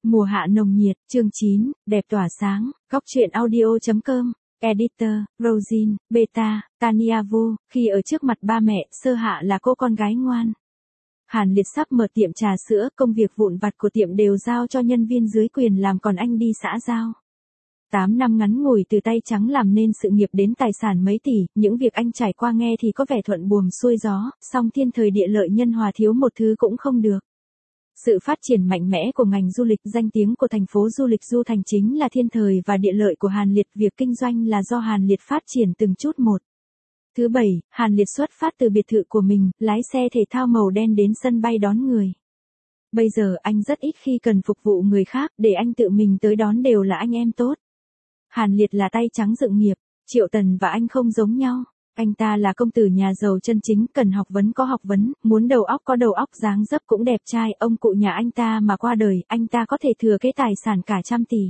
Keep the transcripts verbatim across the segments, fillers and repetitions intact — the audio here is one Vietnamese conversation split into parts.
Mùa hạ nồng nhiệt, chương chín, đẹp tỏa sáng, góc truyện audio.com, editor, Rosin, Beta, Tania Vu, khi ở trước mặt ba mẹ, Sơ Hạ là cô con gái ngoan. Hàn Liệt sắp mở tiệm trà sữa, công việc vụn vặt của tiệm đều giao cho nhân viên dưới quyền làm, còn anh đi xã giao. Tám năm ngắn ngủi từ tay trắng làm nên sự nghiệp đến tài sản mấy tỷ, những việc anh trải qua nghe thì có vẻ thuận buồm xuôi gió, song thiên thời địa lợi nhân hòa thiếu một thứ cũng không được. Sự phát triển mạnh mẽ của ngành du lịch, danh tiếng của thành phố du lịch Du Thành chính là thiên thời và địa lợi của Hàn Liệt, việc kinh doanh là do Hàn Liệt phát triển từng chút một. Thứ bảy, Hàn Liệt xuất phát từ biệt thự của mình, lái xe thể thao màu đen đến sân bay đón người. Bây giờ anh rất ít khi cần phục vụ người khác, để anh tự mình tới đón đều là anh em tốt. Hàn Liệt là tay trắng dựng nghiệp, Triệu Tần và anh không giống nhau. Anh ta là công tử nhà giàu chân chính, cần học vấn có học vấn, muốn đầu óc có đầu óc, dáng dấp cũng đẹp trai. Ông cụ nhà anh ta mà qua đời, anh ta có thể thừa kế tài sản cả trăm tỷ.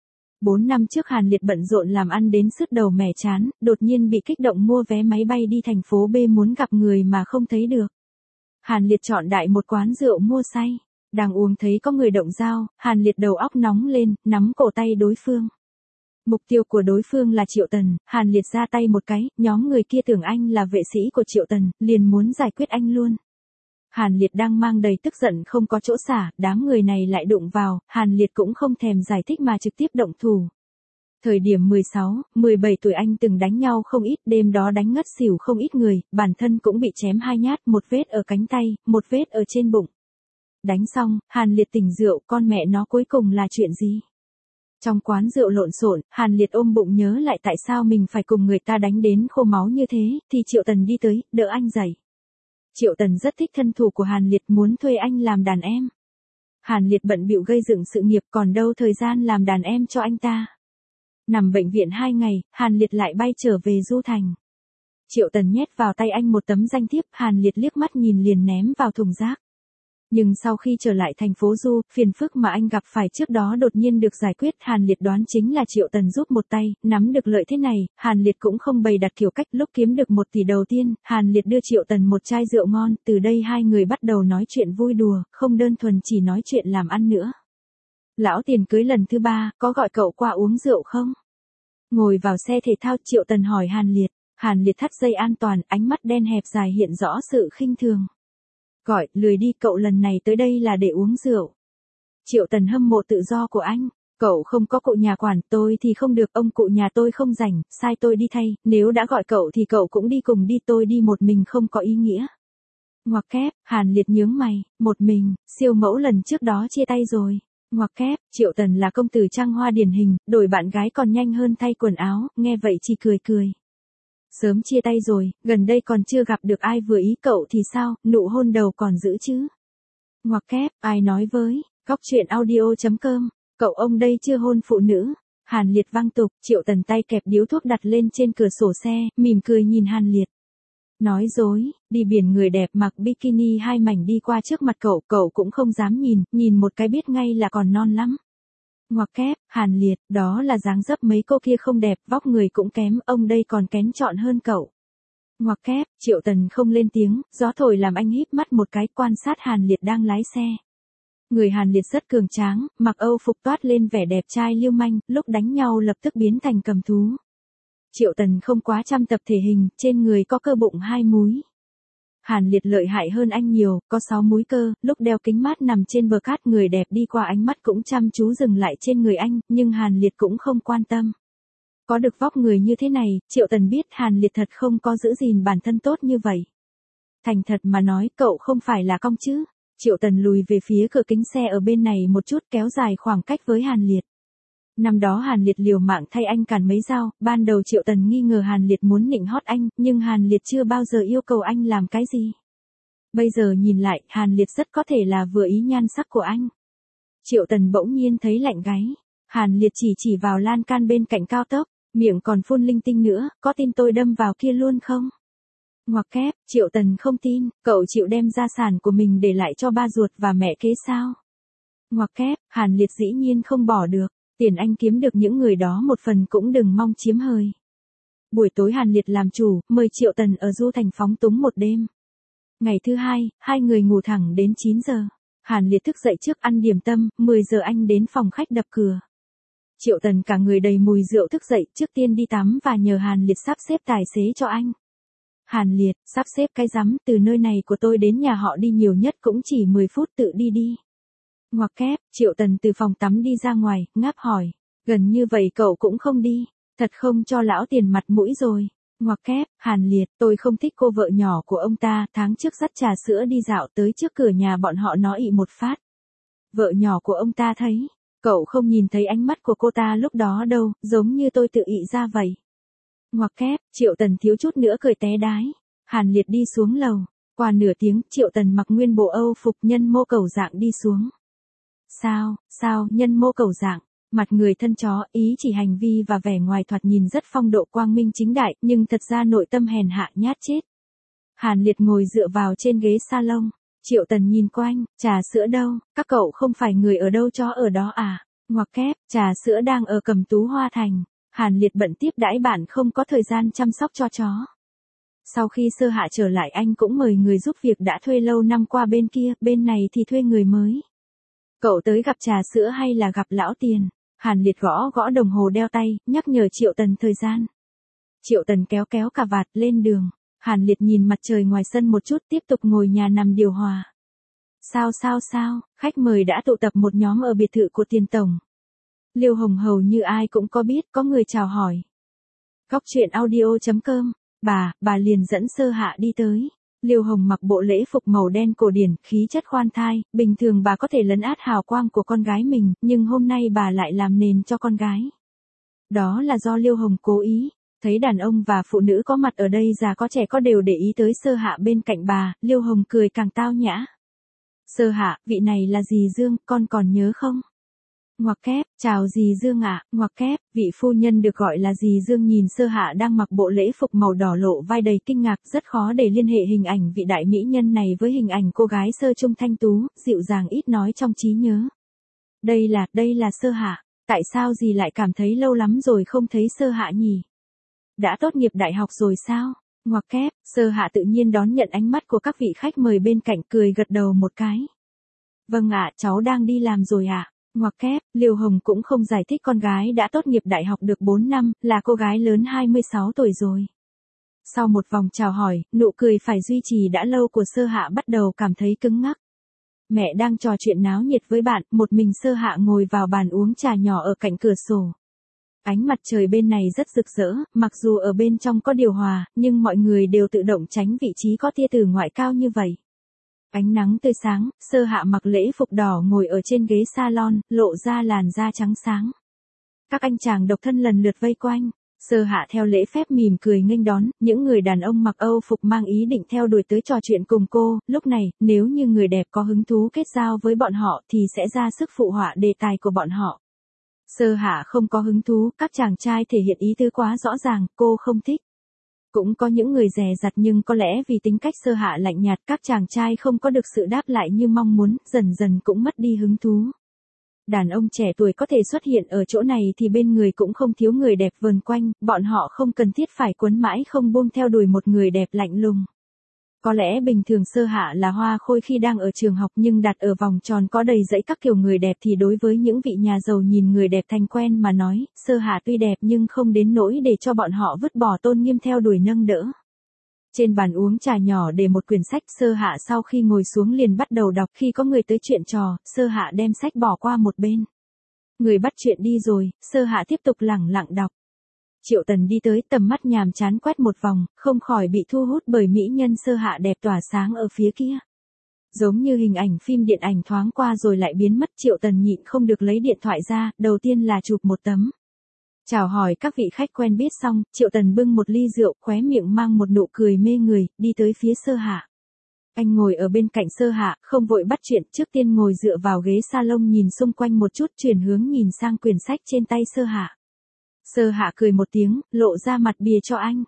Bốn năm trước Hàn Liệt bận rộn làm ăn đến sứt đầu mẻ chán, đột nhiên bị kích động mua vé máy bay đi thành phố B, muốn gặp người mà không thấy được. Hàn Liệt chọn đại một quán rượu mua say, đang uống thấy có người động dao, Hàn Liệt đầu óc nóng lên, nắm cổ tay đối phương. Mục tiêu của đối phương là Triệu Tần, Hàn Liệt ra tay một cái, nhóm người kia tưởng anh là vệ sĩ của Triệu Tần, liền muốn giải quyết anh luôn. Hàn Liệt đang mang đầy tức giận không có chỗ xả, đám người này lại đụng vào, Hàn Liệt cũng không thèm giải thích mà trực tiếp động thủ. Thời điểm mười sáu, mười bảy tuổi anh từng đánh nhau không ít, đêm đó đánh ngất xỉu không ít người, bản thân cũng bị chém hai nhát, một vết ở cánh tay, một vết ở trên bụng. Đánh xong, Hàn Liệt tỉnh rượu, con mẹ nó cuối cùng là chuyện gì? Trong quán rượu lộn xộn, Hàn Liệt ôm bụng nhớ lại tại sao mình phải cùng người ta đánh đến khô máu như thế, thì Triệu Tần đi tới, đỡ anh dậy. Triệu Tần rất thích thân thủ của Hàn Liệt, muốn thuê anh làm đàn em. Hàn Liệt bận bịu gây dựng sự nghiệp, còn đâu thời gian làm đàn em cho anh ta. Nằm bệnh viện hai ngày, Hàn Liệt lại bay trở về Du Thành. Triệu Tần nhét vào tay anh một tấm danh thiếp, Hàn Liệt liếc mắt nhìn liền ném vào thùng rác. Nhưng sau khi trở lại thành phố Du, phiền phức mà anh gặp phải trước đó đột nhiên được giải quyết, Hàn Liệt đoán chính là Triệu Tần giúp một tay, nắm được lợi thế này, Hàn Liệt cũng không bày đặt kiểu cách, lúc kiếm được một tỷ đầu tiên, Hàn Liệt đưa Triệu Tần một chai rượu ngon, từ đây hai người bắt đầu nói chuyện vui đùa, không đơn thuần chỉ nói chuyện làm ăn nữa. Lão tiền cưới lần thứ ba, có gọi cậu qua uống rượu không? Ngồi vào xe thể thao, Triệu Tần hỏi Hàn Liệt, Hàn Liệt thắt dây an toàn, ánh mắt đen hẹp dài hiện rõ sự khinh thường. Gọi, lười đi, cậu lần này tới đây là để uống rượu. Triệu Tần hâm mộ tự do của anh, cậu không có cụ nhà quản, tôi thì không được, ông cụ nhà tôi không rảnh, sai tôi đi thay, nếu đã gọi cậu thì cậu cũng đi cùng đi, tôi đi một mình không có ý nghĩa. Ngoặc kép, Hàn Liệt nhướng mày, một mình, siêu mẫu lần trước đó chia tay rồi. Ngoặc kép, Triệu Tần là công tử trăng hoa điển hình, đổi bạn gái còn nhanh hơn thay quần áo, nghe vậy chỉ cười cười. Sớm chia tay rồi, gần đây còn chưa gặp được ai vừa ý, cậu thì sao, nụ hôn đầu còn giữ chứ? Ngoặc kép, ai nói với, góc truyện audio.com, cậu ông đây chưa hôn phụ nữ. Hàn Liệt văng tục, Triệu Tần tay kẹp điếu thuốc đặt lên trên cửa sổ xe, mỉm cười nhìn Hàn Liệt. Nói dối, đi biển người đẹp mặc bikini hai mảnh đi qua trước mặt cậu, cậu cũng không dám nhìn, nhìn một cái biết ngay là còn non lắm. Ngoặc kép, Hàn Liệt, đó là dáng dấp, mấy cô kia không đẹp, vóc người cũng kém, ông đây còn kén chọn hơn cậu. Ngoặc kép, Triệu Tần không lên tiếng, gió thổi làm anh híp mắt một cái, quan sát Hàn Liệt đang lái xe. Người Hàn Liệt rất cường tráng, mặc Âu phục toát lên vẻ đẹp trai lưu manh, lúc đánh nhau lập tức biến thành cầm thú. Triệu Tần không quá chăm tập thể hình, trên người có cơ bụng hai múi. Hàn Liệt lợi hại hơn anh nhiều, có sáu múi cơ, lúc đeo kính mát nằm trên bờ cát, người đẹp đi qua ánh mắt cũng chăm chú dừng lại trên người anh, nhưng Hàn Liệt cũng không quan tâm. Có được vóc người như thế này, Triệu Tần biết Hàn Liệt thật không có giữ gìn bản thân tốt như vậy. Thành thật mà nói, cậu không phải là cong chứ? Triệu Tần lùi về phía cửa kính xe ở bên này một chút, kéo dài khoảng cách với Hàn Liệt. Năm đó Hàn Liệt liều mạng thay anh cản mấy dao, ban đầu Triệu Tần nghi ngờ Hàn Liệt muốn nịnh hót anh, nhưng Hàn Liệt chưa bao giờ yêu cầu anh làm cái gì. Bây giờ nhìn lại, Hàn Liệt rất có thể là vừa ý nhan sắc của anh. Triệu Tần bỗng nhiên thấy lạnh gáy. Hàn Liệt chỉ chỉ vào lan can bên cạnh cao tốc, miệng còn phun linh tinh nữa, có tin tôi đâm vào kia luôn không? Ngoặc kép, Triệu Tần không tin, cậu chịu đem gia sản của mình để lại cho ba ruột và mẹ kế sao? Ngoặc kép, Hàn Liệt dĩ nhiên không bỏ được. Tiền anh kiếm được những người đó một phần cũng đừng mong chiếm hời. Buổi tối Hàn Liệt làm chủ, mời Triệu Tần ở Du Thành phóng túng một đêm. Ngày thứ hai, hai người ngủ thẳng đến chín giờ. Hàn Liệt thức dậy trước ăn điểm tâm, mười giờ anh đến phòng khách đập cửa. Triệu Tần cả người đầy mùi rượu thức dậy, trước tiên đi tắm và nhờ Hàn Liệt sắp xếp tài xế cho anh. Hàn Liệt, sắp xếp cái rắm, từ nơi này của tôi đến nhà họ đi nhiều nhất cũng chỉ mười phút, tự đi đi. Ngoặc kép, Triệu Tần từ phòng tắm đi ra ngoài, ngáp hỏi, gần như vậy cậu cũng không đi, thật không cho lão tiền mặt mũi rồi. Ngoặc kép, Hàn Liệt, tôi không thích cô vợ nhỏ của ông ta, tháng trước dắt trà sữa đi dạo tới trước cửa nhà bọn họ nó ị một phát. Vợ nhỏ của ông ta thấy, cậu không nhìn thấy ánh mắt của cô ta lúc đó đâu, giống như tôi tự ị ra vậy. Ngoặc kép, Triệu Tần thiếu chút nữa cười té đái. Hàn Liệt đi xuống lầu, qua nửa tiếng, Triệu Tần mặc nguyên bộ Âu phục nhân mô cầu dạng đi xuống. Sao, sao, nhân mô cầu dạng, mặt người thân chó, ý chỉ hành vi và vẻ ngoài thoạt nhìn rất phong độ quang minh chính đại, nhưng thật ra nội tâm hèn hạ nhát chết. Hàn Liệt ngồi dựa vào trên ghế salon, Triệu Tần nhìn quanh, trà sữa đâu, các cậu không phải người ở đâu chó ở đó à, ngoặc kép, trà sữa đang ở Cẩm Tú Hoa Thành, Hàn Liệt bận tiếp đãi bạn không có thời gian chăm sóc cho chó. Sau khi Sơ Hạ trở lại anh cũng mời người giúp việc đã thuê lâu năm qua bên kia, bên này thì thuê người mới. Cậu tới gặp trà sữa hay là gặp lão tiền? Hàn Liệt gõ gõ đồng hồ đeo tay, nhắc nhở Triệu Tần thời gian. Triệu Tần kéo kéo cà vạt lên đường. Hàn Liệt nhìn mặt trời ngoài sân một chút, tiếp tục ngồi nhà nằm điều hòa. Sao sao sao, khách mời đã tụ tập một nhóm ở biệt thự của Tiền Tổng. Liêu Hồng hầu như ai cũng có biết, có người chào hỏi. Góc truyện audio chấm com, bà, bà liền dẫn Sơ Hạ đi tới. Liêu Hồng mặc bộ lễ phục màu đen cổ điển, khí chất khoan thai, bình thường bà có thể lấn át hào quang của con gái mình, nhưng hôm nay bà lại làm nền cho con gái. Đó là do Liêu Hồng cố ý. Thấy đàn ông và phụ nữ có mặt ở đây, già có trẻ có đều để ý tới Sơ Hạ bên cạnh bà, Liêu Hồng cười càng tao nhã. Sơ Hạ, vị này là dì Dương, con còn nhớ không? Ngoặc kép, chào dì Dương ạ, ngoặc kép, vị phu nhân được gọi là dì Dương nhìn Sơ Hạ đang mặc bộ lễ phục màu đỏ lộ vai đầy kinh ngạc, rất khó để liên hệ hình ảnh vị đại mỹ nhân này với hình ảnh cô gái sơ trung thanh tú, dịu dàng ít nói trong trí nhớ. Đây là, đây là Sơ Hạ, tại sao dì lại cảm thấy lâu lắm rồi không thấy Sơ Hạ nhỉ? Đã tốt nghiệp đại học rồi sao? Ngoặc kép, Sơ Hạ tự nhiên đón nhận ánh mắt của các vị khách mời bên cạnh, cười gật đầu một cái. Vâng ạ, cháu đang đi làm rồi ạ. Ngoặc kép, Liêu Hồng cũng không giải thích con gái đã tốt nghiệp đại học được bốn năm, là cô gái lớn hai mươi sáu tuổi rồi. Sau một vòng chào hỏi, nụ cười phải duy trì đã lâu của Sơ Hạ bắt đầu cảm thấy cứng ngắc. Mẹ đang trò chuyện náo nhiệt với bạn, một mình Sơ Hạ ngồi vào bàn uống trà nhỏ ở cạnh cửa sổ. Ánh mặt trời bên này rất rực rỡ, mặc dù ở bên trong có điều hòa, nhưng mọi người đều tự động tránh vị trí có tia từ ngoại cao như vậy. Ánh nắng tươi sáng, Sơ Hạ mặc lễ phục đỏ ngồi ở trên ghế salon, lộ ra làn da trắng sáng. Các anh chàng độc thân lần lượt vây quanh. Sơ Hạ theo lễ phép mỉm cười nghênh đón, những người đàn ông mặc Âu phục mang ý định theo đuổi tới trò chuyện cùng cô, lúc này, nếu như người đẹp có hứng thú kết giao với bọn họ thì sẽ ra sức phụ họa đề tài của bọn họ. Sơ Hạ không có hứng thú, các chàng trai thể hiện ý tứ quá rõ ràng, cô không thích. Cũng có những người dè dặt nhưng có lẽ vì tính cách Sơ Hạ lạnh nhạt, các chàng trai không có được sự đáp lại như mong muốn, dần dần cũng mất đi hứng thú. Đàn ông trẻ tuổi có thể xuất hiện ở chỗ này thì bên người cũng không thiếu người đẹp vờn quanh, bọn họ không cần thiết phải quấn mãi không buông theo đuổi một người đẹp lạnh lùng. Có lẽ bình thường Sơ Hạ là hoa khôi khi đang ở trường học, nhưng đặt ở vòng tròn có đầy dẫy các kiểu người đẹp thì đối với những vị nhà giàu nhìn người đẹp thành quen mà nói, Sơ Hạ tuy đẹp nhưng không đến nỗi để cho bọn họ vứt bỏ tôn nghiêm theo đuổi nâng đỡ. Trên bàn uống trà nhỏ để một quyển sách, Sơ Hạ sau khi ngồi xuống liền bắt đầu đọc, khi có người tới chuyện trò, Sơ Hạ đem sách bỏ qua một bên. Người bắt chuyện đi rồi, Sơ Hạ tiếp tục lẳng lặng đọc. Triệu Tần đi tới, tầm mắt nhàm chán quét một vòng, không khỏi bị thu hút bởi mỹ nhân Sơ Hạ đẹp tỏa sáng ở phía kia. Giống như hình ảnh phim điện ảnh thoáng qua rồi lại biến mất, Triệu Tần nhịn không được lấy điện thoại ra, đầu tiên là chụp một tấm. Chào hỏi các vị khách quen biết xong, Triệu Tần bưng một ly rượu, khóe miệng mang một nụ cười mê người, đi tới phía Sơ Hạ. Anh ngồi ở bên cạnh Sơ Hạ, không vội bắt chuyện, trước tiên ngồi dựa vào ghế salon nhìn xung quanh một chút, chuyển hướng nhìn sang quyển sách trên tay Sơ Hạ. Sơ Hạ cười một tiếng, lộ ra mặt bìa cho anh.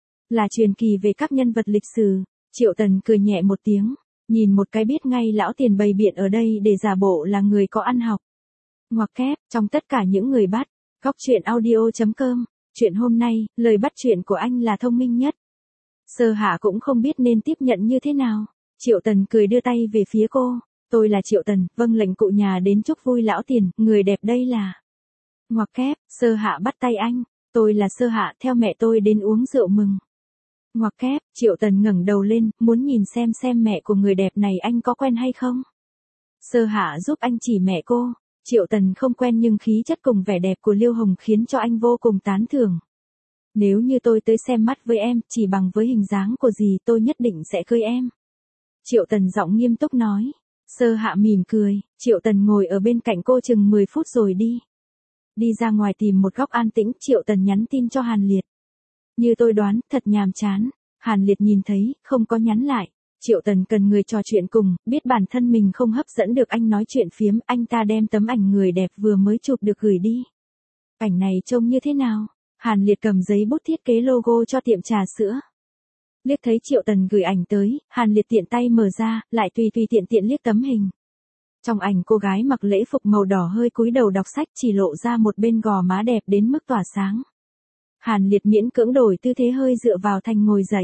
Là truyền kỳ về các nhân vật lịch sử. Triệu Tần cười nhẹ một tiếng, nhìn một cái biết ngay lão tiền bày biện ở đây để giả bộ là người có ăn học. Ngoặc kép, trong tất cả những người bắt, góc truyện audio chấm com, chuyện hôm nay, lời bắt chuyện của anh là thông minh nhất. Sơ Hạ cũng không biết nên tiếp nhận như thế nào. Triệu Tần cười đưa tay về phía cô, Tôi là Triệu Tần, vâng lệnh cụ nhà đến chúc vui lão tiền, người đẹp đây là. Ngoặc kép, Sơ Hạ bắt tay anh, tôi là Sơ Hạ, theo mẹ tôi đến uống rượu mừng. Ngoặc kép, Triệu Tần ngẩng đầu lên, muốn nhìn xem xem mẹ của người đẹp này anh có quen hay không. Sơ Hạ giúp anh chỉ mẹ cô, Triệu Tần không quen nhưng khí chất cùng vẻ đẹp của Liêu Hồng khiến cho anh vô cùng tán thưởng. Nếu như tôi tới xem mắt với em, chỉ bằng với hình dáng của dì tôi nhất định sẽ cưới em. Triệu Tần giọng nghiêm túc nói. Sơ Hạ mỉm cười, Triệu Tần ngồi ở bên cạnh cô chừng mười phút rồi đi. Đi ra ngoài tìm một góc an tĩnh, Triệu Tần nhắn tin cho Hàn Liệt. Như tôi đoán, thật nhàm chán. Hàn Liệt nhìn thấy, không có nhắn lại. Triệu Tần cần người trò chuyện cùng, biết bản thân mình không hấp dẫn được anh nói chuyện phiếm, anh ta đem tấm ảnh người đẹp vừa mới chụp được gửi đi. Ảnh này trông như thế nào? Hàn Liệt cầm giấy bút thiết kế logo cho tiệm trà sữa. Liếc thấy Triệu Tần gửi ảnh tới, Hàn Liệt tiện tay mở ra, lại tùy tùy tiện tiện liếc tấm hình. Trong ảnh cô gái mặc lễ phục màu đỏ hơi cúi đầu đọc sách, chỉ lộ ra một bên gò má đẹp đến mức tỏa sáng. Hàn Liệt miễn cưỡng đổi tư thế hơi dựa vào thành ngồi dậy.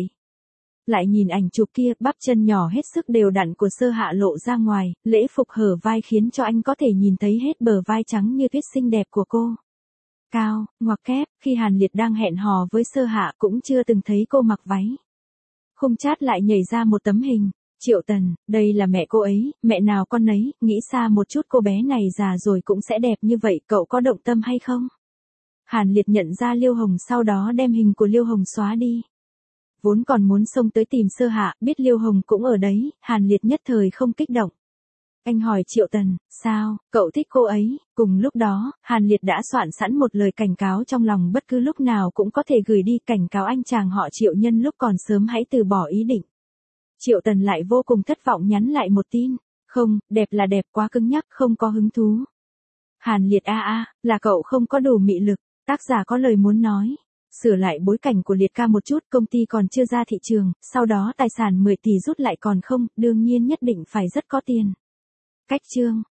Lại nhìn ảnh chụp kia, bắp chân nhỏ hết sức đều đặn của Sơ Hạ lộ ra ngoài, lễ phục hở vai khiến cho anh có thể nhìn thấy hết bờ vai trắng như tuyết xinh đẹp của cô. Cao, ngoặc kép, khi Hàn Liệt đang hẹn hò với Sơ Hạ cũng chưa từng thấy cô mặc váy. Khung chat lại nhảy ra một tấm hình. Triệu Tần, đây là mẹ cô ấy, mẹ nào con nấy, nghĩ xa một chút cô bé này già rồi cũng sẽ đẹp như vậy, cậu có động tâm hay không? Hàn Liệt nhận ra Liêu Hồng sau đó đem hình của Liêu Hồng xóa đi. Vốn còn muốn xông tới tìm Sơ Hạ, biết Liêu Hồng cũng ở đấy, Hàn Liệt nhất thời không kích động. Anh hỏi Triệu Tần, sao, cậu thích cô ấy? Cùng lúc đó, Hàn Liệt đã soạn sẵn một lời cảnh cáo trong lòng, bất cứ lúc nào cũng có thể gửi đi, cảnh cáo anh chàng họ Triệu nhân lúc còn sớm hãy từ bỏ ý định. Triệu Tần lại vô cùng thất vọng nhắn lại một tin, không, đẹp là đẹp, quá cứng nhắc, không có hứng thú. Hàn Liệt a a, là cậu không có đủ mị lực, tác giả có lời muốn nói. Sửa lại bối cảnh của Liệt ca một chút, công ty còn chưa ra thị trường, sau đó tài sản mười tỷ rút lại còn không, đương nhiên nhất định phải rất có tiền. Cách chương